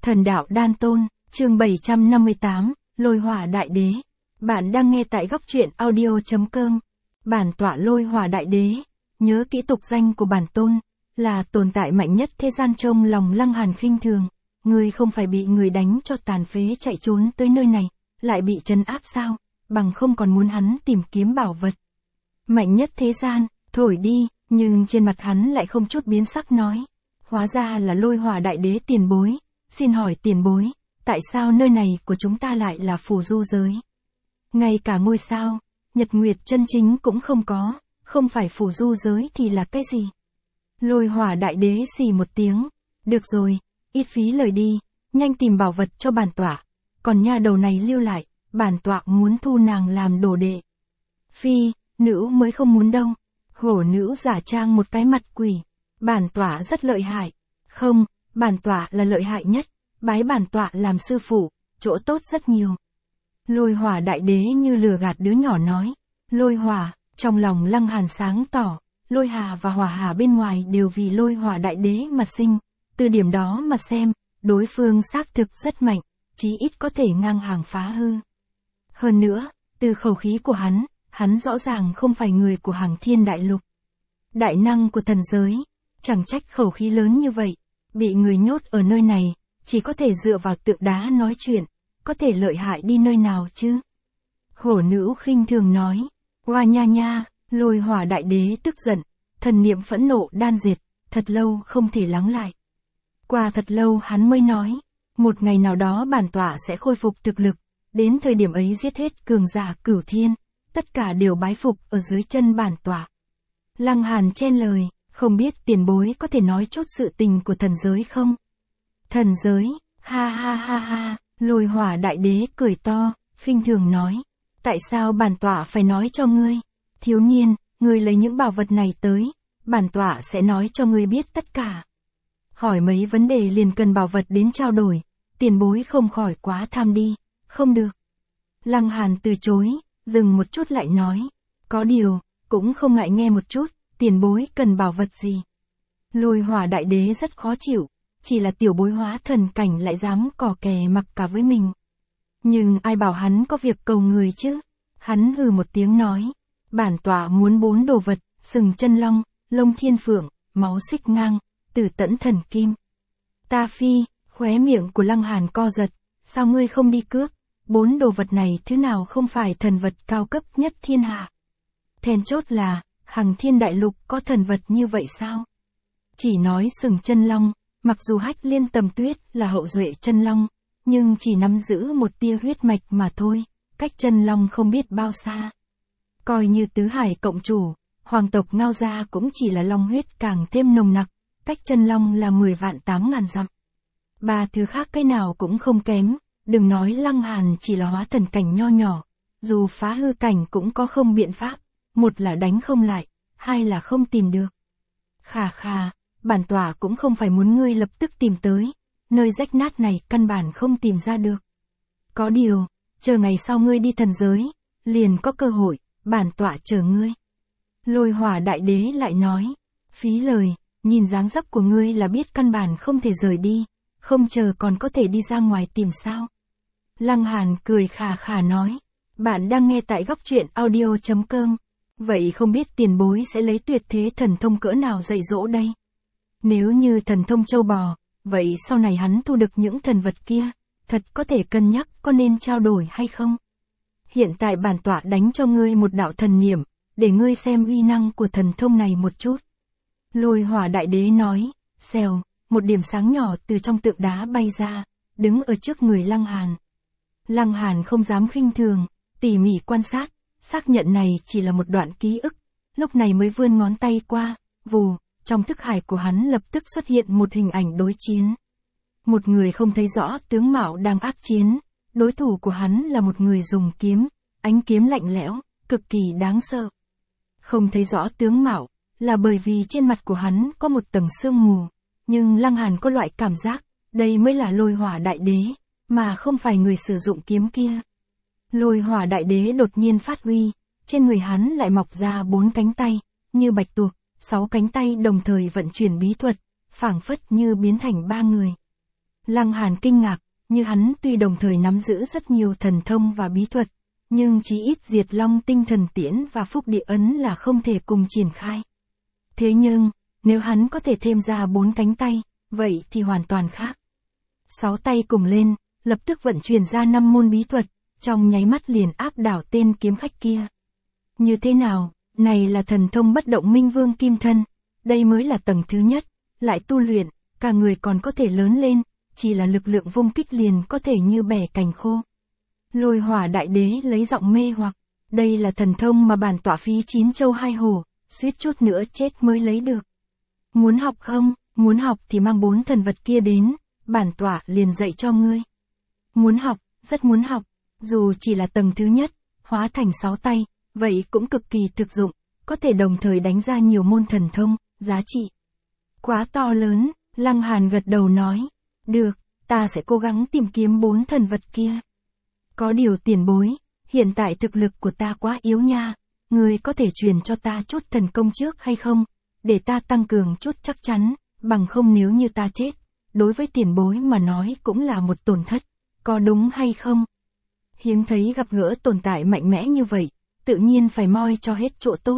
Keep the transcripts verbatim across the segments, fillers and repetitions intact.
Thần đạo đan tôn, chương bảy trăm năm mươi tám, Lôi Hỏa Đại Đế. Bạn đang nghe tại góc truyện audio chấm com. Bản tọa Lôi Hỏa Đại Đế, nhớ kỹ tục danh của bản tôn, là tồn tại mạnh nhất thế gian trong lòng Lăng Hàn khinh thường. Ngươi không phải bị người đánh cho tàn phế chạy trốn tới nơi này, lại bị trấn áp sao, bằng không còn muốn hắn tìm kiếm bảo vật. Mạnh nhất thế gian, thổi đi, nhưng trên mặt hắn lại không chút biến sắc nói. Hóa ra là Lôi Hỏa Đại Đế tiền bối. Xin hỏi tiền bối, tại sao nơi này của chúng ta lại là phù du giới? Ngay cả ngôi sao, nhật nguyệt chân chính cũng không có, không phải phù du giới thì là cái gì? Lôi Hỏa Đại Đế xì một tiếng, được rồi, ít phí lời đi, nhanh tìm bảo vật cho bản tọa, còn nha đầu này lưu lại, bản tọa muốn thu nàng làm đồ đệ. Phi, nữ mới không muốn đâu. Hổ nữ giả trang một cái mặt quỷ, bản tọa rất lợi hại. Không, bản tọa là lợi hại nhất, bái bản tọa làm sư phụ, chỗ tốt rất nhiều. Lôi Hỏa Đại Đế như lừa gạt đứa nhỏ nói. Lôi hỏa, trong lòng Lăng Hàn sáng tỏ, lôi hà và hỏa hà bên ngoài đều vì Lôi Hỏa Đại Đế mà sinh. Từ điểm đó mà xem, đối phương xác thực rất mạnh, chí ít có thể ngang hàng phá hư. Hơn nữa, từ khẩu khí của hắn, hắn rõ ràng không phải người của Hằng Thiên Đại Lục. Đại năng của thần giới, chẳng trách khẩu khí lớn như vậy, bị người nhốt ở nơi này, chỉ có thể dựa vào tượng đá nói chuyện, có thể lợi hại đi nơi nào chứ? Hổ nữ khinh thường nói, oa nha nha, Lôi Hỏa Đại Đế tức giận, thần niệm phẫn nộ đan diệt, thật lâu không thể lắng lại. Qua thật lâu hắn mới nói, một ngày nào đó bản tọa sẽ khôi phục thực lực, đến thời điểm ấy giết hết cường giả cửu thiên, tất cả đều bái phục ở dưới chân bản tọa. Lăng Hàn chen lời, không biết tiền bối có thể nói chút sự tình của thần giới không? Thần giới, ha ha ha ha, Lôi Hỏa Đại Đế cười to, khinh thường nói, tại sao bản tọa phải nói cho ngươi? Thiếu niên, ngươi lấy những bảo vật này tới, bản tọa sẽ nói cho ngươi biết tất cả. Hỏi mấy vấn đề liền cần bảo vật đến trao đổi, tiền bối không khỏi quá tham đi, không được. Lăng Hàn từ chối, dừng một chút lại nói, có điều, cũng không ngại nghe một chút, tiền bối cần bảo vật gì. Lôi Hỏa Đại Đế rất khó chịu, chỉ là tiểu bối hóa thần cảnh lại dám cò kè mặc cả với mình. Nhưng ai bảo hắn có việc cầu người chứ? Hắn hừ một tiếng nói, bản tọa muốn bốn đồ vật, sừng chân long, lông thiên phượng, máu xích ngang, tử tẫn thần kim. Ta phi, khóe miệng của Lăng Hàn co giật, sao ngươi không đi cướp? Bốn đồ vật này thứ nào không phải thần vật cao cấp nhất thiên hạ? Then chốt là, Hằng Thiên Đại Lục có thần vật như vậy sao? Chỉ nói sừng chân long, mặc dù Hách Liên Tầm Tuyết là hậu duệ chân long, nhưng chỉ nắm giữ một tia huyết mạch mà thôi, cách chân long không biết bao xa. Coi như tứ hải cộng chủ, hoàng tộc Ngao Gia cũng chỉ là long huyết càng thêm nồng nặc, cách chân long là mười vạn tám ngàn dặm. Ba thứ khác cái nào cũng không kém, đừng nói Lăng Hàn chỉ là hóa thần cảnh nho nhỏ, dù phá hư cảnh cũng có không biện pháp, một là đánh không lại, hai là không tìm được. Khà khà, bản tọa cũng không phải muốn ngươi lập tức tìm tới, nơi rách nát này căn bản không tìm ra được. Có điều, chờ ngày sau ngươi đi thần giới, liền có cơ hội, bản tọa chờ ngươi. Lôi Hỏa Đại Đế lại nói, phí lời, nhìn dáng dấp của ngươi là biết căn bản không thể rời đi, không chờ còn có thể đi ra ngoài tìm sao. Lăng Hàn cười khà khà nói, bạn đang nghe tại góc truyện audio chấm com, vậy không biết tiền bối sẽ lấy tuyệt thế thần thông cỡ nào dạy dỗ đây? Nếu như thần thông châu bò, vậy sau này hắn thu được những thần vật kia, thật có thể cân nhắc có nên trao đổi hay không? Hiện tại bản tọa đánh cho ngươi một đạo thần niệm, để ngươi xem uy năng của thần thông này một chút. Lôi Hỏa Đại Đế nói, xèo, một điểm sáng nhỏ từ trong tượng đá bay ra, đứng ở trước người Lăng Hàn. Lăng Hàn không dám khinh thường, tỉ mỉ quan sát, xác nhận này chỉ là một đoạn ký ức, lúc này mới vươn ngón tay qua, vù, trong thức hải của hắn lập tức xuất hiện một hình ảnh đối chiến. Một người không thấy rõ tướng mạo đang ác chiến, đối thủ của hắn là một người dùng kiếm, ánh kiếm lạnh lẽo, cực kỳ đáng sợ. Không thấy rõ tướng mạo, là bởi vì trên mặt của hắn có một tầng sương mù, nhưng Lăng Hàn có loại cảm giác, đây mới là Lôi Hỏa Đại Đế, mà không phải người sử dụng kiếm kia. Lôi Hỏa Đại Đế đột nhiên phát huy, trên người hắn lại mọc ra bốn cánh tay, như bạch tuộc, sáu cánh tay đồng thời vận chuyển bí thuật, phảng phất như biến thành ba người. Lăng Hàn kinh ngạc, như hắn tuy đồng thời nắm giữ rất nhiều thần thông và bí thuật, nhưng chí ít Diệt Long Tinh Thần Tiễn và Phúc Địa Ấn là không thể cùng triển khai. Thế nhưng, nếu hắn có thể thêm ra bốn cánh tay, vậy thì hoàn toàn khác. Sáu tay cùng lên, lập tức vận chuyển ra năm môn bí thuật, trong nháy mắt liền áp đảo tên kiếm khách kia. Như thế nào, này là thần thông bất động minh vương kim thân, đây mới là tầng thứ nhất, lại tu luyện, cả người còn có thể lớn lên, chỉ là lực lượng vung kích liền có thể như bẻ cành khô. Lôi Hỏa Đại Đế lấy giọng mê hoặc, đây là thần thông mà bản tọa phí chín châu hai hổ, suýt chút nữa chết mới lấy được. Muốn học không, muốn học thì mang bốn thần vật kia đến, bản tọa liền dạy cho ngươi. Muốn học, rất muốn học, dù chỉ là tầng thứ nhất, hóa thành sáu tay, vậy cũng cực kỳ thực dụng, có thể đồng thời đánh ra nhiều môn thần thông, giá trị quá to lớn. Lăng Hàn gật đầu nói, được, ta sẽ cố gắng tìm kiếm bốn thần vật kia. Có điều tiền bối, hiện tại thực lực của ta quá yếu nha, ngươi có thể truyền cho ta chút thần công trước hay không, để ta tăng cường chút chắc chắn, bằng không nếu như ta chết, đối với tiền bối mà nói cũng là một tổn thất, có đúng hay không? Hiếm thấy gặp gỡ tồn tại mạnh mẽ như vậy, tự nhiên phải moi cho hết chỗ tốt.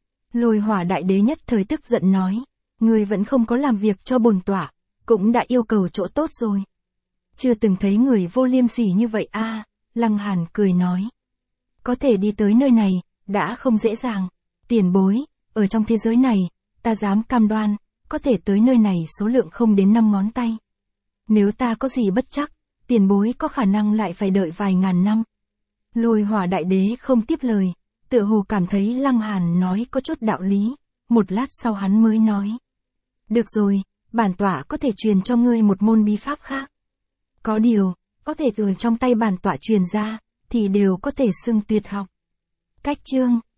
Lôi Hỏa Đại Đế nhất thời tức giận nói, ngươi vẫn không có làm việc cho bổn tọa, cũng đã yêu cầu chỗ tốt rồi. Chưa từng thấy người vô liêm sỉ như vậy a. À, Lăng Hàn cười nói. Có thể đi tới nơi này, đã không dễ dàng. Tiền bối, ở trong thế giới này, ta dám cam đoan, có thể tới nơi này số lượng không đến năm ngón tay. Nếu ta có gì bất chắc, tiền bối có khả năng lại phải đợi vài ngàn năm. Lôi Hỏa Đại Đế không tiếp lời, tựa hồ cảm thấy Lăng Hàn nói có chút đạo lý, một lát sau hắn mới nói. Được rồi, bản tọa có thể truyền cho ngươi một môn bí pháp khác. Có điều, có thể từ trong tay bản tọa truyền ra, thì đều có thể xưng tuyệt học. Cách chương